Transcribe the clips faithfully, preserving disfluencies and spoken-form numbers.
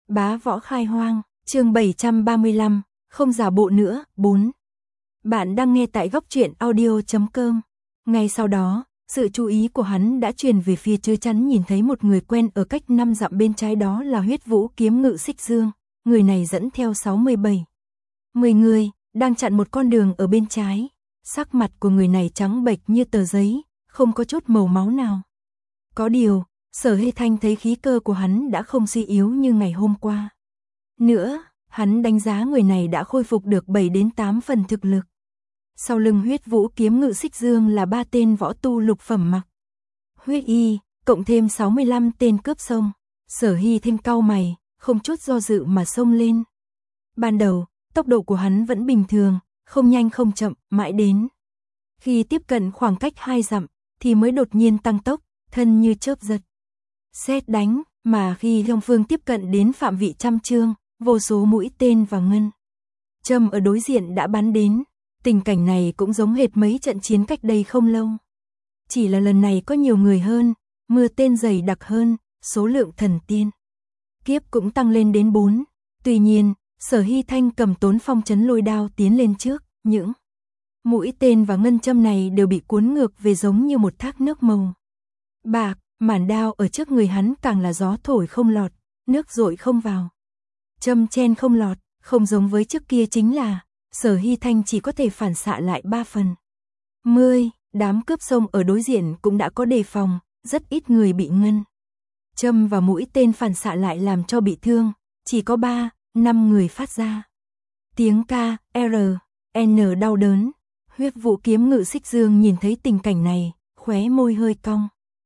Bá võ khai hoang, chương bảy trăm ba mươi lăm, không giả bộ nữa, bốn. Bạn đang nghe tại góc truyện audio chấm com. Ngay sau đó, sự chú ý của hắn đã truyền về phía Chớ Chắn nhìn thấy một người quen ở cách năm dặm bên trái, đó là Huyết Vũ Kiếm Ngự Xích Dương. Người này dẫn theo sáu mươi bảy, mười người, đang chặn một con đường ở bên trái. Sắc mặt của người này trắng bệch như tờ giấy, không có chút màu máu nào. Có điều, Sở Hy Thanh thấy khí cơ của hắn đã không suy yếu như ngày hôm qua. Nữa, hắn đánh giá người này đã khôi phục được bảy đến tám phần thực lực. Sau lưng Huyết Vũ Kiếm Ngự Xích Dương là ba tên võ tu lục phẩm mặc huyết y, cộng thêm sáu mươi lăm tên cướp sông. Sở Hy Thanh cau mày, không chút do dự mà xông lên. Ban đầu, tốc độ của hắn vẫn bình thường, không nhanh không chậm, mãi đến khi tiếp cận khoảng cách hai dặm thì mới đột nhiên tăng tốc, thân như chớp giật, sét đánh, mà khi Long Phương tiếp cận đến phạm vị trăm trượng, vô số mũi tên và ngân châm ở đối diện đã bắn đến. Tình cảnh này cũng giống hệt mấy trận chiến cách đây không lâu. Chỉ là lần này có nhiều người hơn, mưa tên dày đặc hơn, số lượng thần tiên kiếp cũng tăng lên đến bốn. Tuy nhiên, Sở Hy Thanh cầm Tốn Phong Chấn Lôi Đao tiến lên trước, những mũi tên và ngân châm này đều bị cuốn ngược về giống như một thác nước màu bạc. Mản đao ở trước người hắn càng là gió thổi không lọt, nước dội không vào, châm chen không lọt. Không giống với trước kia chính là Sở Hy Thanh chỉ có thể phản xạ lại ba phần mười. Đám cướp sông ở đối diện cũng đã có đề phòng, rất ít người bị ngân châm và mũi tên phản xạ lại làm cho bị thương, chỉ có ba, năm người phát ra tiếng ca, R, N đau đớn. Huyết Vũ Kiếm Ngự Xích Dương nhìn thấy tình cảnh này, khóe môi hơi cong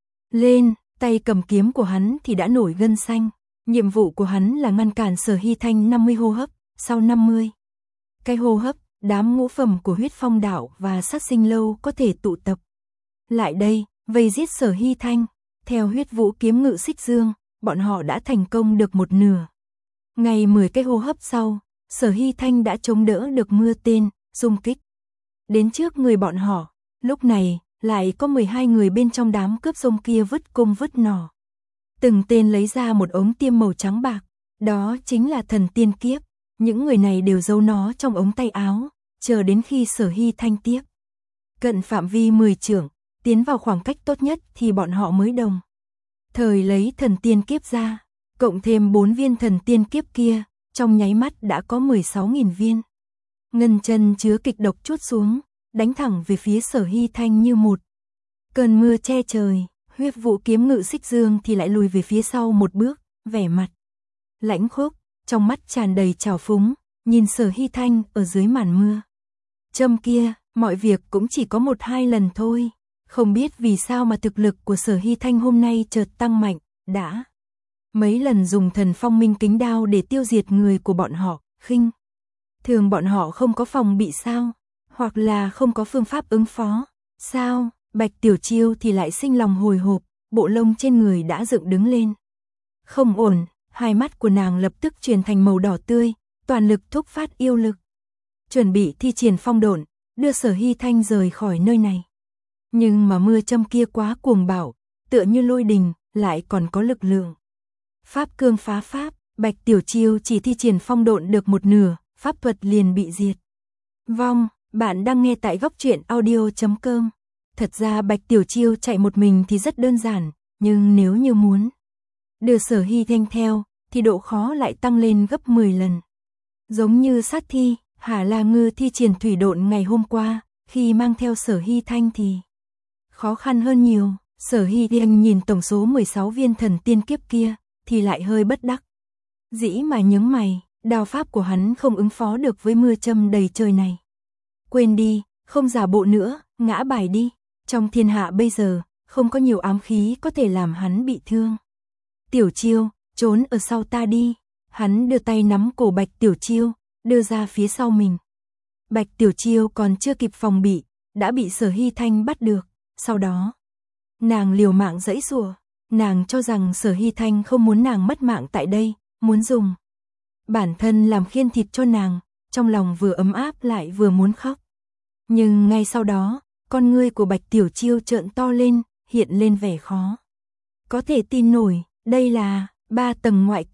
lên, tay cầm kiếm của hắn thì đã nổi gân xanh. Nhiệm vụ của hắn là ngăn cản Sở Hy Thanh năm mươi hô hấp, sau năm mươi cái hô hấp, đám ngũ phẩm của Huyết Phong Đạo và Sát Sinh Lâu có thể tụ tập lại đây, vây giết Sở Hy Thanh. Theo Huyết Vũ Kiếm Ngự Xích Dương, bọn họ đã thành công được một nửa. Ngay mười cái hô hấp sau, Sở Hy Thanh đã chống đỡ được mưa tên, xung kích đến trước người bọn họ. Lúc này, lại có mười hai người bên trong đám cướp sông kia vứt cung vứt nỏ. Từng tên lấy ra một ống tiêm màu trắng bạc, đó chính là thần tiên kiếp. Những người này đều giấu nó trong ống tay áo, chờ đến khi Sở Hy Thanh tiếp cận phạm vi mười trượng, tiến vào khoảng cách tốt nhất thì bọn họ mới đồng thời lấy thần tiên kiếp ra, cộng thêm bốn viên thần tiên kiếp kia, trong nháy mắt đã có mười sáu nghìn viên. Ngân chân chứa kịch độc trút xuống, đánh thẳng về phía Sở Hy Thanh như một cơn mưa che trời. Huyết Vũ Kiếm Ngự Xích Dương thì lại lùi về phía sau một bước, vẻ mặt lãnh khốc, trong mắt tràn đầy trào phúng, nhìn Sở Hy Thanh ở dưới màn mưa châm kia. Mọi việc cũng chỉ có một hai lần thôi, không biết vì sao mà thực lực của Sở Hy Thanh hôm nay chợt tăng mạnh, đã mấy lần dùng Thần Phong Minh Kính Đao để tiêu diệt người của bọn họ. Khinh thường bọn họ không có phòng bị sao, hoặc là không có phương pháp ứng phó sao? Bạch Tiểu Chiêu thì lại sinh lòng hồi hộp, bộ lông trên người đã dựng đứng lên. Không ổn, hai mắt của nàng lập tức chuyển thành màu đỏ tươi, toàn lực thúc phát yêu lực, chuẩn bị thi triển phong độn, đưa Sở Hy Thanh rời khỏi nơi này. Nhưng mà mưa châm kia quá cuồng bạo, tựa như lôi đình, lại còn có lực lượng pháp cương phá pháp. Bạch Tiểu Chiêu chỉ thi triển phong độn được một nửa, pháp thuật liền bị diệt vong. Bạn đang nghe tại góc truyện audio chấm com. Thật ra Bạch Tiểu Chiêu chạy một mình thì rất đơn giản, nhưng nếu như muốn đưa Sở Hy Thanh theo, thì độ khó lại tăng lên gấp mười lần. Giống như sát thi, Hà La Ngư thi triển thủy độn ngày hôm qua, khi mang theo Sở Hy Thanh thì khó khăn hơn nhiều. Sở Hy Thanh nhìn tổng số mười sáu viên thần tiên kiếp kia, thì lại hơi bất đắc dĩ mà nhướng mày, đao pháp của hắn không ứng phó được với mưa châm đầy trời này. Quên đi, không giả bộ nữa, ngã bài đi. Trong thiên hạ bây giờ, không có nhiều ám khí có thể làm hắn bị thương. Tiểu Chiêu, trốn ở sau ta đi. Hắn đưa tay nắm cổ Bạch Tiểu Chiêu, đưa ra phía sau mình. Bạch Tiểu Chiêu còn chưa kịp phòng bị, đã bị Sở Hy Thanh bắt được. Sau đó, nàng liều mạng giãy giụa. Nàng cho rằng Sở Hy Thanh không muốn nàng mất mạng tại đây, muốn dùng bản thân làm khiên thịt cho nàng, trong lòng vừa ấm áp lại vừa muốn khóc. Nhưng ngay sau đó, con ngươi của Bạch Tiểu Chiêu trợn to lên, hiện lên vẻ khó có thể tin nổi. Đây là ba tầng ngoại cương.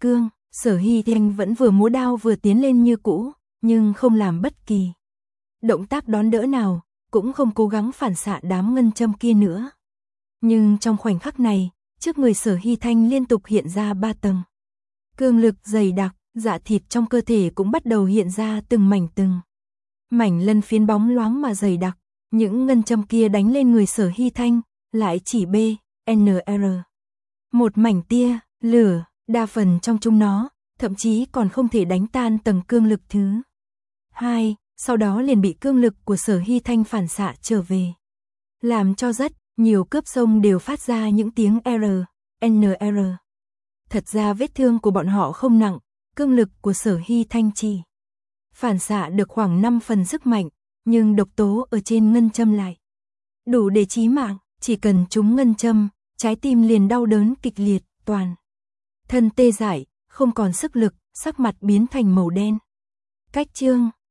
Sở Hy Thanh vẫn vừa múa đao vừa tiến lên như cũ, nhưng không làm bất kỳ động tác đón đỡ nào, cũng không cố gắng phản xạ đám ngân châm kia nữa. Nhưng trong khoảnh khắc này, trước người Sở Hy Thanh liên tục hiện ra ba tầng cương lực dày đặc, dạ thịt trong cơ thể cũng bắt đầu hiện ra từng mảnh từng mảnh lân phiến bóng loáng mà dày đặc. Những ngân châm kia đánh lên người Sở Hy Thanh, lại chỉ B, N R. Một mảnh tia, lửa, đa phần trong chúng nó, thậm chí còn không thể đánh tan tầng cương lực thứ hai, sau đó liền bị cương lực của Sở Hy Thanh phản xạ trở về. Làm cho rất nhiều cướp sông đều phát ra những tiếng R, N R. Thật ra vết thương của bọn họ không nặng, cương lực của Sở Hy Thanh chỉ phản xạ được khoảng năm phần sức mạnh, nhưng độc tố ở trên ngân châm lại đủ để chí mạng, chỉ cần trúng ngân châm, trái tim liền đau đớn kịch liệt, toàn thân tê dại, không còn sức lực, sắc mặt biến thành màu đen. Cách chương